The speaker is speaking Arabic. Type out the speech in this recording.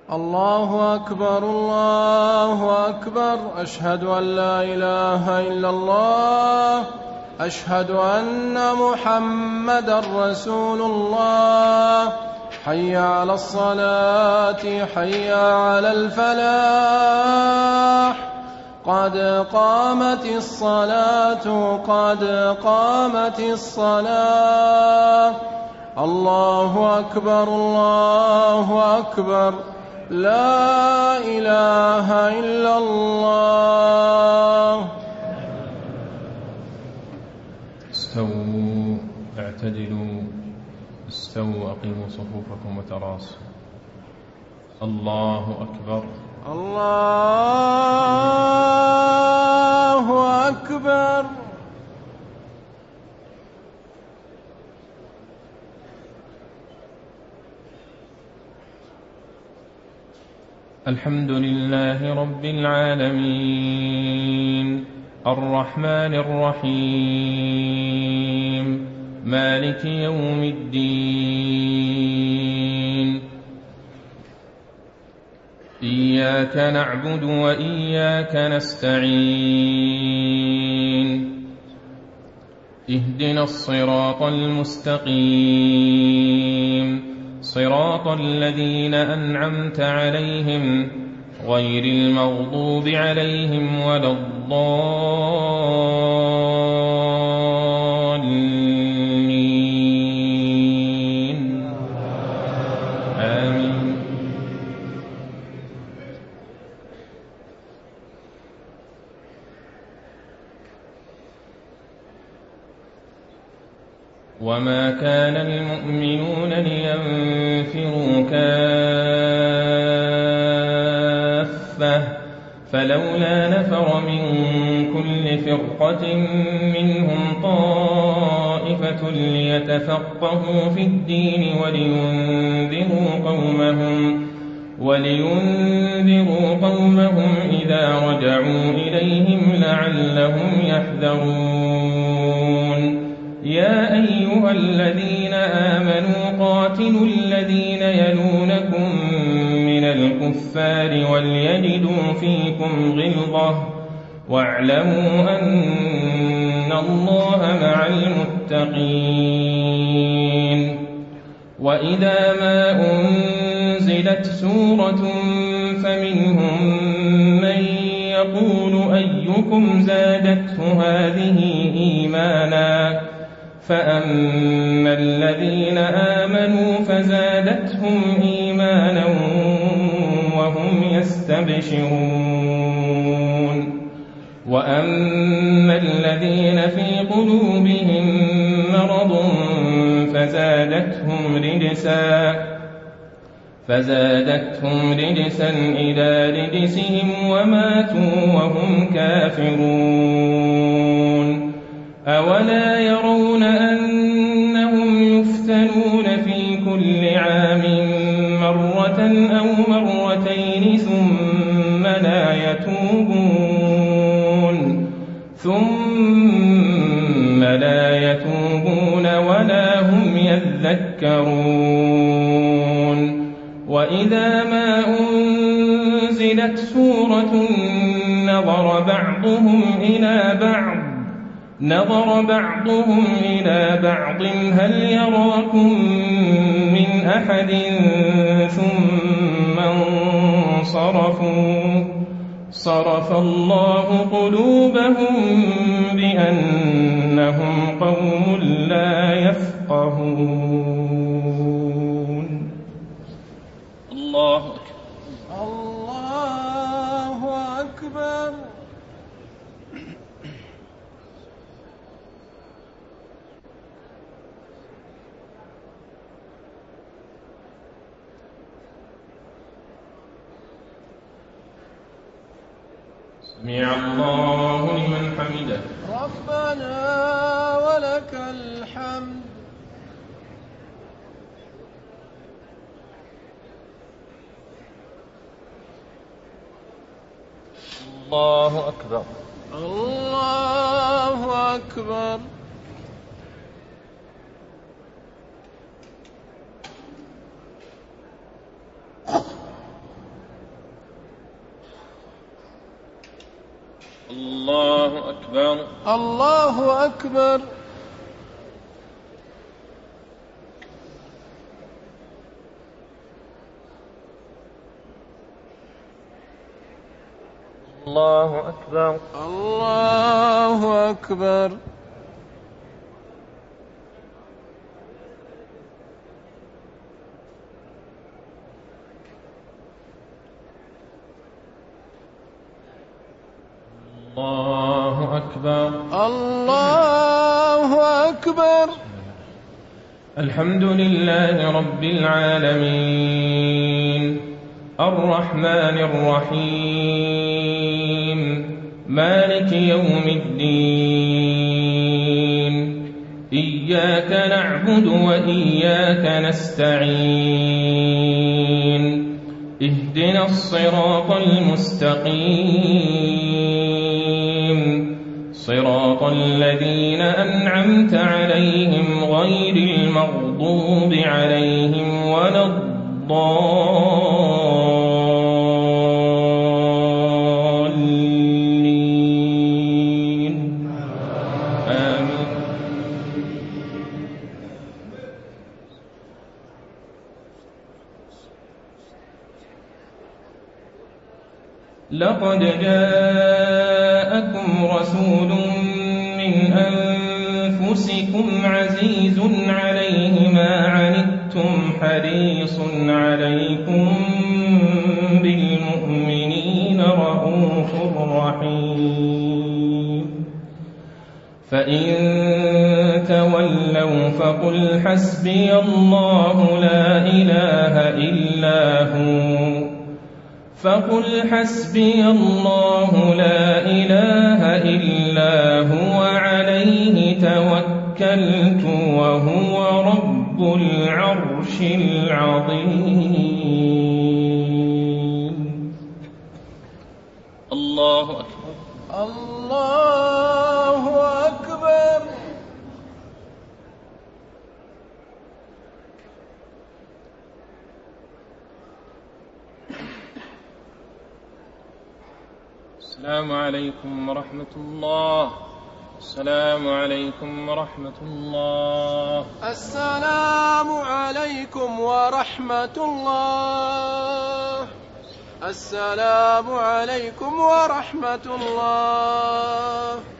الله أكبر الله أكبر. أشهد أن لا إله إلا الله. أشهد أن محمدا رسول الله. حي على الصلاة حي على الفلاح. قد قامت الصلاة قد قامت الصلاة. الله أكبر الله أكبر. لا إله إلا الله. استووا اعتدلوا استووا أقيموا صفوفكم وتراصوا. الله أكبر الله أكبر. الحمد لله رب العالمين الرحمن الرحيم مالك يوم الدين. إياك نعبد وإياك نستعين. اهدنا الصراط المستقيم صراط الذين أنعمت عليهم غير المغضوب عليهم ولا الضالين. آمين. وما كان المؤمنون لينفروا كافة فلولا نفر من كل فرقة منهم طائفة ليتفقهوا في الدين ولينذروا قومهم إذا رجعوا إليهم لعلهم يحذرون. يا أيها الذين آمنوا قاتلوا الذين يلونكم من الكفار وليجدوا فيكم غلظة واعلموا أن الله مع المتقين. وإذا ما أنزلت سورة فمنهم من يقول أيكم زادته هذه إيمانا فأما الذين آمنوا فزادتهم إيمانا وهم يستبشرون. وأما الذين في قلوبهم مرض فزادتهم رجسا إلى رجسهم وماتوا وهم كافرون. أولا يرون أنهم يفتنون في كل عام مرة أو مرتين ثم لا يتوبون ولا هم يذكرون. وإذا ما أنزلت سورة نظر بعضهم إلى بعض هل يراكم من أحد ثم انصرفوا. صرف الله قلوبهم بأنهم قوم لا يفقهون. الله أكبر الله أكبر. سمع الله لمن حمده. ربنا ولك الحمد. الله أكبر الله أكبر. الله أكبر. الله أكبر. الله أكبر. الله أكبر. الله أكبر. الله أكبر. الحمد لله رب العالمين الرحمن الرحيم مالك يوم الدين إياك نعبد وإياك نستعين اهدنا الصراط المستقيم صراط الذين أنعمت عليهم غير المغضوب عليهم ولا الضالين آمين. لقد جاءكم رسول من أنفسكم عزيز عليه ما عنتم حريص عليكم بالمؤمنين رءوف رحيم فإن تولوا فقل حسبي الله لا إله إلا هو إلا هو عليه توكلت وهو رب العرش العظيم. الله أكبر. الله أكبر. السلام عليكم ورحمة الله. السلام عليكم ورحمة الله. السلام عليكم ورحمة الله. السلام عليكم ورحمة الله.